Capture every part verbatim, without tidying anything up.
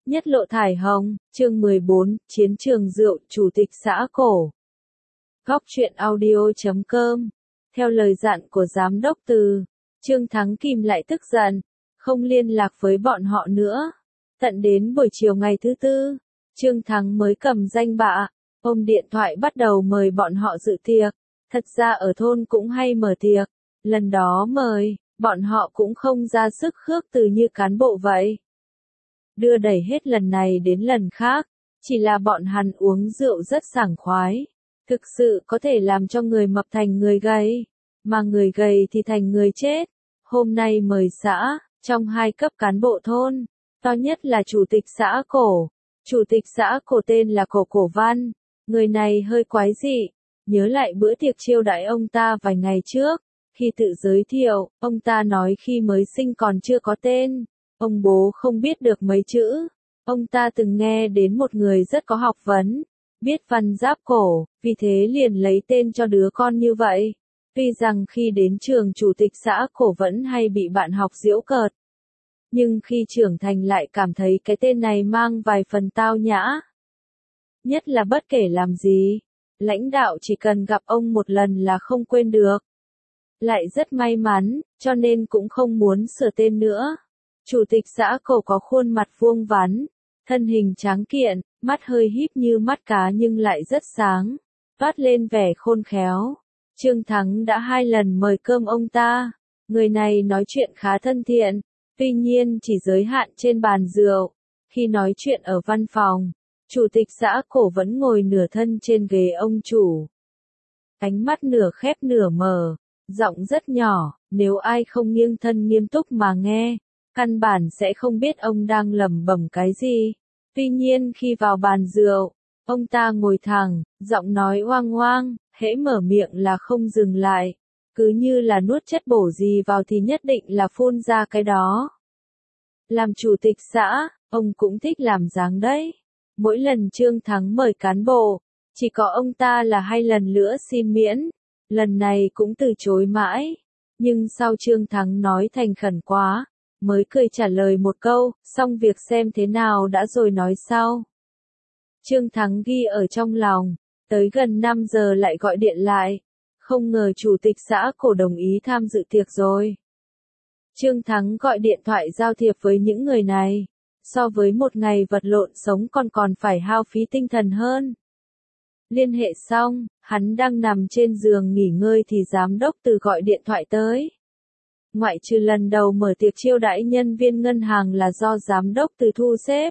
Nhất lộ thải hồng, chương mười bốn, Chiến trường rượu, Chủ tịch xã cổ. Góc truyện audio chấm com. Theo lời dặn của giám đốc Từ, Trương Thắng kìm lại tức giận, không liên lạc với bọn họ nữa. Tận đến buổi chiều ngày thứ tư, Trương Thắng mới cầm danh bạ, ôm điện thoại bắt đầu mời bọn họ dự tiệc. Thật ra ở thôn cũng hay mở tiệc, lần đó mời, bọn họ cũng không ra sức khước từ như cán bộ vậy. Đưa đẩy hết lần này đến lần khác, chỉ là bọn hắn uống rượu rất sảng khoái, thực sự có thể làm cho người mập thành người gầy, mà người gầy thì thành người chết. Hôm nay mời xã, trong hai cấp cán bộ thôn, to nhất là chủ tịch xã cổ. Chủ tịch xã cổ tên là Cổ Cổ Văn, người này hơi quái dị, nhớ lại bữa tiệc chiêu đãi ông ta vài ngày trước, khi tự giới thiệu, ông ta nói khi mới sinh còn chưa có tên. Ông bố không biết được mấy chữ, ông ta từng nghe đến một người rất có học vấn, biết văn giáp cổ, vì thế liền lấy tên cho đứa con như vậy. Tuy rằng khi đến trường chủ tịch xã cổ vẫn hay bị bạn học giễu cợt, nhưng khi trưởng thành lại cảm thấy cái tên này mang vài phần tao nhã. Nhất là bất kể làm gì, lãnh đạo chỉ cần gặp ông một lần là không quên được. Lại rất may mắn, cho nên cũng không muốn sửa tên nữa. Chủ tịch xã cổ có khuôn mặt vuông vắn, thân hình tráng kiện, mắt hơi híp như mắt cá nhưng lại rất sáng, toát lên vẻ khôn khéo. Trương Thắng đã hai lần mời cơm ông ta, người này nói chuyện khá thân thiện, tuy nhiên chỉ giới hạn trên bàn rượu. Khi nói chuyện ở văn phòng, chủ tịch xã cổ vẫn ngồi nửa thân trên ghế ông chủ. Ánh mắt nửa khép nửa mở, giọng rất nhỏ, nếu ai không nghiêng thân nghiêm túc mà nghe, căn bản sẽ không biết ông đang lẩm bẩm cái gì. Tuy nhiên khi vào bàn rượu, ông ta ngồi thẳng, giọng nói oang oang, hễ mở miệng là không dừng lại, cứ như là nuốt chất bổ gì vào thì nhất định là phun ra cái đó. Làm chủ tịch xã, ông cũng thích làm dáng đấy. Mỗi lần Trương Thắng mời cán bộ, chỉ có ông ta là hai lần nữa xin miễn, lần này cũng từ chối mãi. Nhưng sau Trương Thắng nói thành khẩn quá, mới cười trả lời một câu, xong việc xem thế nào đã rồi nói sau. Trương Thắng ghi ở trong lòng, tới gần năm giờ lại gọi điện lại, không ngờ chủ tịch xã cổ đồng ý tham dự tiệc rồi. Trương Thắng gọi điện thoại giao thiệp với những người này, so với một ngày vật lộn sống còn còn phải hao phí tinh thần hơn. Liên hệ xong, hắn đang nằm trên giường nghỉ ngơi thì giám đốc Từ gọi điện thoại tới. Ngoại trừ lần đầu mở tiệc chiêu đãi nhân viên ngân hàng là do giám đốc Từ thu xếp.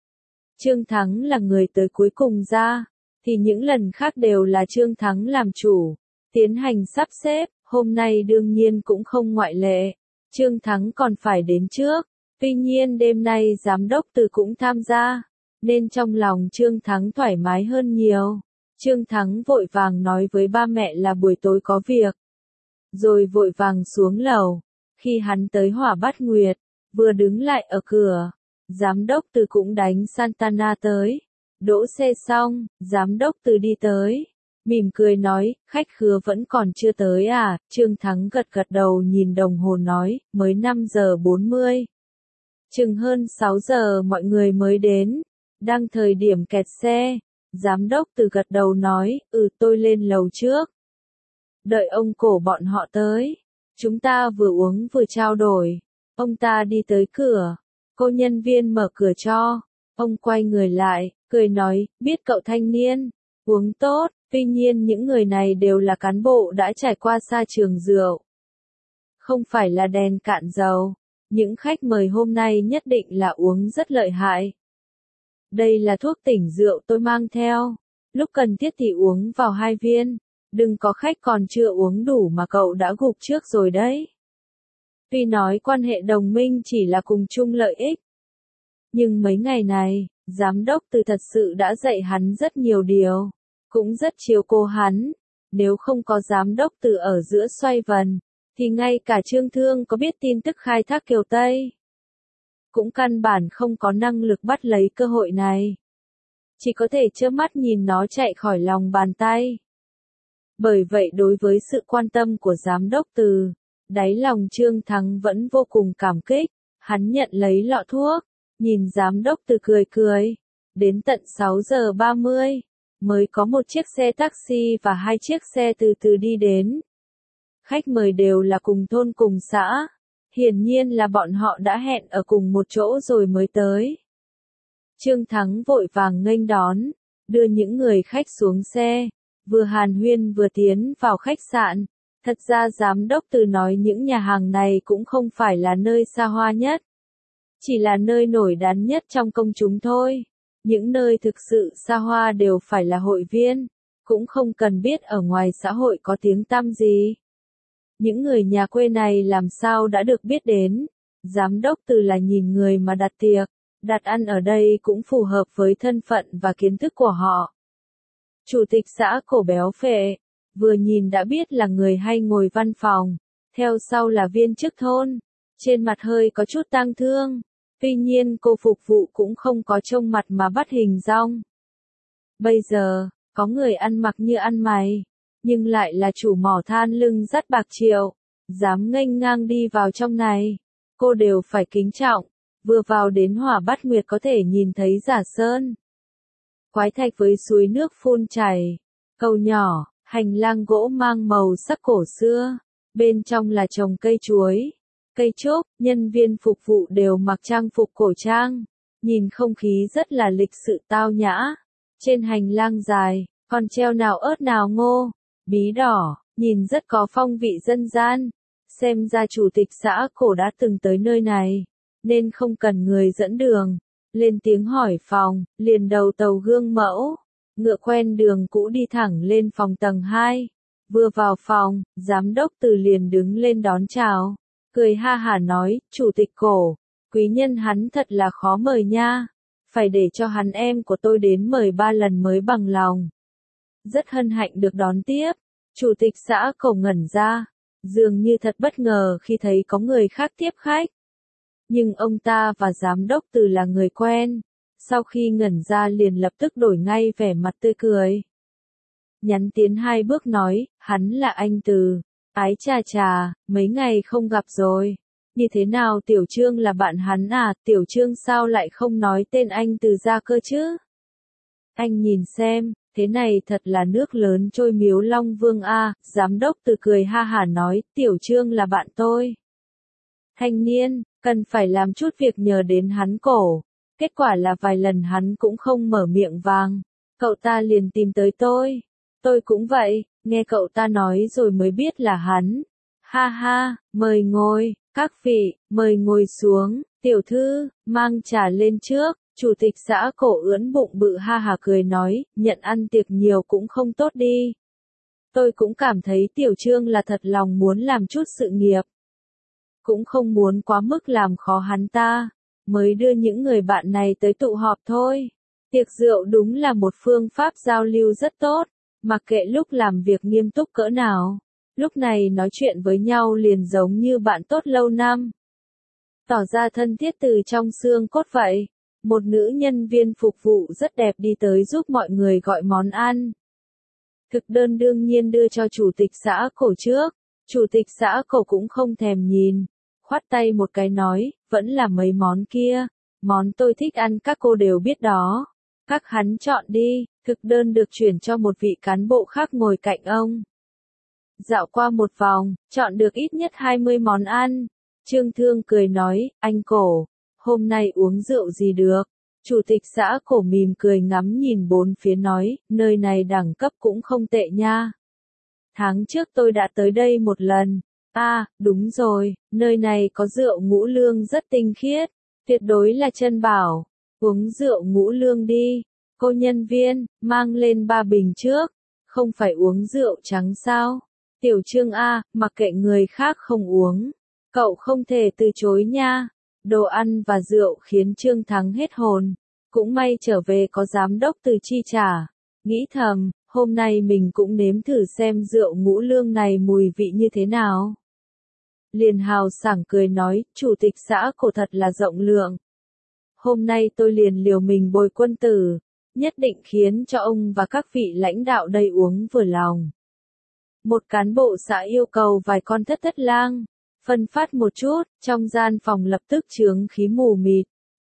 Trương Thắng là người tới cuối cùng ra, thì những lần khác đều là Trương Thắng làm chủ, tiến hành sắp xếp, hôm nay đương nhiên cũng không ngoại lệ. Trương Thắng còn phải đến trước, tuy nhiên đêm nay giám đốc Từ cũng tham gia, nên trong lòng Trương Thắng thoải mái hơn nhiều. Trương Thắng vội vàng nói với ba mẹ là buổi tối có việc, rồi vội vàng xuống lầu. Khi hắn tới Hỏa Bát Nguyệt, vừa đứng lại ở cửa, giám đốc Từ cũng đánh Santana tới. Đỗ xe xong, giám đốc Từ đi tới, mỉm cười nói, khách khứa vẫn còn chưa tới à? Trương Thắng gật gật đầu nhìn đồng hồ nói, mới năm giờ bốn mươi. Chừng hơn sáu giờ mọi người mới đến, đang thời điểm kẹt xe. Giám đốc Từ gật đầu nói, ừ tôi lên lầu trước. Đợi ông cổ bọn họ tới. Chúng ta vừa uống vừa trao đổi. Ông ta đi tới cửa. Cô nhân viên mở cửa cho. Ông quay người lại, cười nói, biết cậu thanh niên, uống tốt. Tuy nhiên những người này đều là cán bộ đã trải qua xa trường rượu. Không phải là đèn cạn dầu. Những khách mời hôm nay nhất định là uống rất lợi hại. Đây là thuốc tỉnh rượu tôi mang theo. Lúc cần thiết thì uống vào hai viên. Đừng có khách còn chưa uống đủ mà cậu đã gục trước rồi đấy. Tuy nói quan hệ đồng minh chỉ là cùng chung lợi ích, nhưng mấy ngày này, giám đốc Từ thật sự đã dạy hắn rất nhiều điều, cũng rất chiều cô hắn. Nếu không có giám đốc Từ ở giữa xoay vần, thì ngay cả Trương Thương có biết tin tức khai thác Kiều Tây, cũng căn bản không có năng lực bắt lấy cơ hội này. Chỉ có thể trơ mắt nhìn nó chạy khỏi lòng bàn tay. Bởi vậy đối với sự quan tâm của giám đốc Từ, đáy lòng Trương Thắng vẫn vô cùng cảm kích. Hắn nhận lấy lọ thuốc, Nhìn giám đốc Từ cười cười. Đến tận sáu giờ ba mươi, mới có một chiếc xe taxi và hai chiếc xe từ từ đi đến. Khách mời đều là cùng thôn cùng xã. Hiển nhiên là bọn họ đã hẹn ở cùng một chỗ rồi mới tới. Trương Thắng vội vàng nghênh đón, đưa những người khách xuống xe, vừa hàn huyên vừa tiến vào khách sạn. Thật ra giám đốc Từ nói những nhà hàng này cũng không phải là nơi xa hoa nhất, chỉ là nơi nổi đắn nhất trong công chúng thôi. Những nơi thực sự xa hoa đều phải là hội viên, cũng không cần biết ở ngoài xã hội có tiếng tăm gì. Những người nhà quê này làm sao đã được biết đến. Giám đốc Từ là nhìn người mà đặt tiệc, đặt ăn ở đây cũng phù hợp với thân phận và kiến thức của họ. Chủ tịch xã Cổ béo phệ, vừa nhìn đã biết là người hay ngồi văn phòng, theo sau là viên chức thôn, trên mặt hơi có chút tang thương. Tuy nhiên cô phục vụ cũng không có trông mặt mà bắt hình dong. Bây giờ, có người ăn mặc như ăn mày, nhưng lại là chủ mỏ than lưng dắt bạc triệu, dám nghênh ngang đi vào trong này, cô đều phải kính trọng. Vừa vào đến Hỏa Bát Nguyệt có thể nhìn thấy Giả Sơn, quái thạch với suối nước phun chảy, cầu nhỏ, hành lang gỗ mang màu sắc cổ xưa, bên trong là trồng cây chuối, cây trúc, nhân viên phục vụ đều mặc trang phục cổ trang, nhìn không khí rất là lịch sự tao nhã. Trên hành lang dài, còn treo nào ớt nào ngô, bí đỏ, nhìn rất có phong vị dân gian. Xem ra chủ tịch xã Cổ đã từng tới nơi này, nên không cần người dẫn đường. Lên tiếng hỏi phòng, liền đầu tàu gương mẫu, ngựa quen đường cũ đi thẳng lên phòng tầng hai. Vừa vào phòng, giám đốc Từ liền đứng lên đón chào, cười ha hả nói, chủ tịch Cổ, quý nhân hắn thật là khó mời nha, phải để cho hắn em của tôi đến mời ba lần mới bằng lòng. Rất hân hạnh được đón tiếp. Chủ tịch xã Cổ ngẩn ra, dường như thật bất ngờ khi thấy có người khác tiếp khách. Nhưng ông ta và giám đốc Từ là người quen, sau khi ngẩn ra liền lập tức đổi ngay vẻ mặt tươi cười. Nhắn tiến hai bước nói, hắn là anh Từ. Ái chà chà, mấy ngày không gặp rồi. Như thế nào Tiểu Trương là bạn hắn à, Tiểu Trương sao lại không nói tên anh Từ ra cơ chứ? Anh nhìn xem, thế này thật là nước lớn trôi miếu Long Vương a. Giám đốc Từ cười ha hả nói, Tiểu Trương là bạn tôi. Thanh niên, cần phải làm chút việc nhờ đến hắn Cổ. Kết quả là vài lần hắn cũng không mở miệng vàng. Cậu ta liền tìm tới tôi. Tôi cũng vậy, nghe cậu ta nói rồi mới biết là hắn. Ha ha, mời ngồi, các vị, mời ngồi xuống, tiểu thư, mang trà lên trước. Chủ tịch xã Cổ ưỡn bụng bự ha hả cười nói, nhận ăn tiệc nhiều cũng không tốt đi. Tôi cũng cảm thấy Tiểu Trương là thật lòng muốn làm chút sự nghiệp. Cũng không muốn quá mức làm khó hắn ta, mới đưa những người bạn này tới tụ họp thôi. Tiệc rượu đúng là một phương pháp giao lưu rất tốt, mặc kệ lúc làm việc nghiêm túc cỡ nào, lúc này nói chuyện với nhau liền giống như bạn tốt lâu năm. Tỏ ra thân thiết từ trong xương cốt vậy. Một nữ nhân viên phục vụ rất đẹp đi tới giúp mọi người gọi món ăn. Thực đơn đương nhiên đưa cho chủ tịch xã Cổ trước. Chủ tịch xã Cổ cũng không thèm nhìn, khoát tay một cái nói, vẫn là mấy món kia, món tôi thích ăn các cô đều biết đó. Các hắn chọn đi. Thực đơn được chuyển cho một vị cán bộ khác ngồi cạnh ông. Dạo qua một vòng, chọn được ít nhất hai mươi món ăn. Trương Thương cười nói, anh Cổ, hôm nay uống rượu gì được? Chủ tịch xã Cổ mỉm cười ngắm nhìn bốn phía nói, nơi này đẳng cấp cũng không tệ nha. Tháng trước tôi đã tới đây một lần. À, đúng rồi, nơi này có rượu ngũ lương rất tinh khiết, tuyệt đối là chân bảo. Uống rượu ngũ lương đi. Cô nhân viên, mang lên ba bình trước. Không phải uống rượu trắng sao? Tiểu Trương A, mặc kệ người khác không uống, cậu không thể từ chối nha. Đồ ăn và rượu khiến Trương Thắng hết hồn. Cũng may trở về có giám đốc Từ chi trả. Nghĩ thầm, hôm nay mình cũng nếm thử xem rượu ngũ lương này mùi vị như thế nào. Liền hào sảng cười nói, chủ tịch xã Cổ thật là rộng lượng. Hôm nay tôi liền liều mình bồi quân tử, nhất định khiến cho ông và các vị lãnh đạo đây uống vừa lòng. Một cán bộ xã yêu cầu vài con thất thất lang, phân phát một chút, trong gian phòng lập tức chướng khí mù mịt,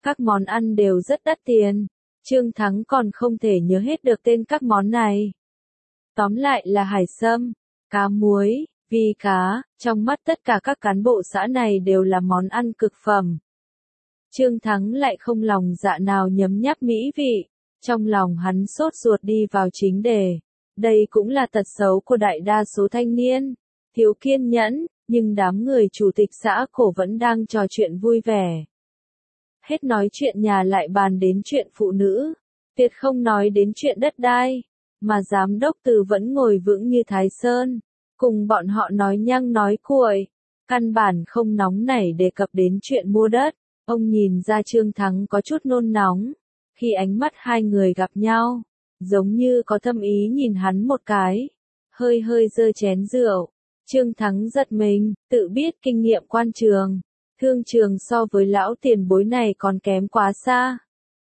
Các món ăn đều rất đắt tiền. Trương Thắng còn không thể nhớ hết được tên các món này. Tóm lại là hải sâm, cá muối, vi cá, trong mắt tất cả các cán bộ xã này đều là món ăn cực phẩm. Trương Thắng lại không lòng dạ nào nhấm nháp mỹ vị, trong lòng hắn sốt ruột đi vào chính đề. Đây cũng là tật xấu của đại đa số thanh niên, thiếu kiên nhẫn, nhưng đám người chủ tịch xã cổ vẫn đang trò chuyện vui vẻ. Hết nói chuyện nhà lại bàn đến chuyện phụ nữ, tuyệt không nói đến chuyện đất đai, mà giám đốc Từ vẫn ngồi vững như Thái Sơn, cùng bọn họ nói nhăng nói cuội, căn bản không nóng nảy đề cập đến chuyện mua đất. Ông nhìn ra Trương Thắng có chút nôn nóng, khi ánh mắt hai người gặp nhau, giống như có thâm ý nhìn hắn một cái, hơi hơi giơ chén rượu. Trương Thắng giật mình, tự biết kinh nghiệm quan trường, thương trường so với lão tiền bối này còn kém quá xa.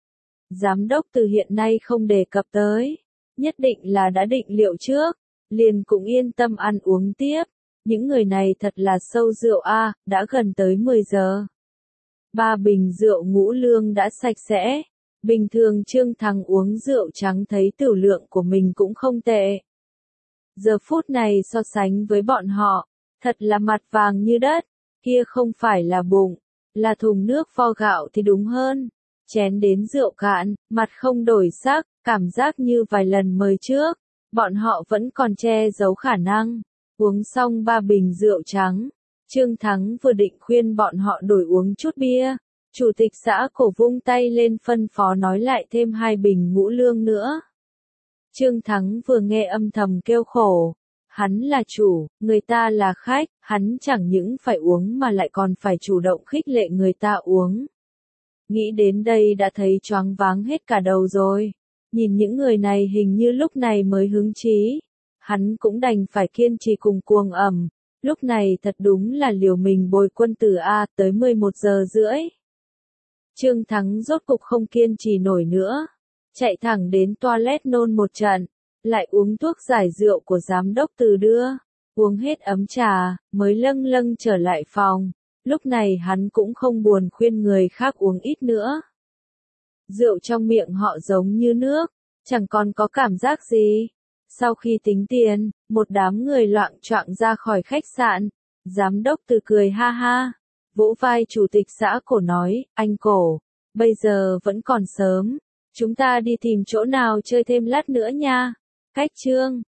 Giám đốc Từ hiện nay không đề cập tới, nhất định là đã định liệu trước, liền cũng yên tâm ăn uống tiếp. Những người này thật là sâu rượu a, đã gần tới mười giờ. Ba bình rượu ngũ lương đã sạch sẽ. Bình thường Trương Thắng uống rượu trắng thấy tửu lượng của mình cũng không tệ. Giờ phút này so sánh với bọn họ, thật là mặt vàng như đất, kia không phải là bụng, là thùng nước vo gạo thì đúng hơn. Chén đến rượu cạn, mặt không đổi sắc, cảm giác như vài lần mời trước, bọn họ vẫn còn che giấu khả năng. Uống xong ba bình rượu trắng, Trương Thắng vừa định khuyên bọn họ đổi uống chút bia. Chủ tịch xã cổ vung tay lên phân phó nói lại thêm hai bình ngũ lương nữa. Trương Thắng vừa nghe âm thầm kêu khổ. Hắn là chủ, người ta là khách, hắn chẳng những phải uống mà lại còn phải chủ động khích lệ người ta uống. Nghĩ đến đây đã thấy choáng váng hết cả đầu rồi. Nhìn những người này hình như lúc này mới hứng chí. Hắn cũng đành phải kiên trì cùng cuồng ẩm. Lúc này thật đúng là liều mình bồi quân tử A tới mười một giờ rưỡi. Trương Thắng rốt cục không kiên trì nổi nữa. Chạy thẳng đến toilet nôn một trận. Lại uống thuốc giải rượu của giám đốc Từ đưa. Uống hết ấm trà, mới lâng lâng trở lại phòng. Lúc này hắn cũng không buồn khuyên người khác uống ít nữa. Rượu trong miệng họ giống như nước, chẳng còn có cảm giác gì. Sau khi tính tiền, một đám người loạng choạng ra khỏi khách sạn. Giám đốc Từ cười ha ha, vỗ vai chủ tịch xã cổ nói, anh Cổ, bây giờ vẫn còn sớm, chúng ta đi tìm chỗ nào chơi thêm lát nữa nha. Cách Trương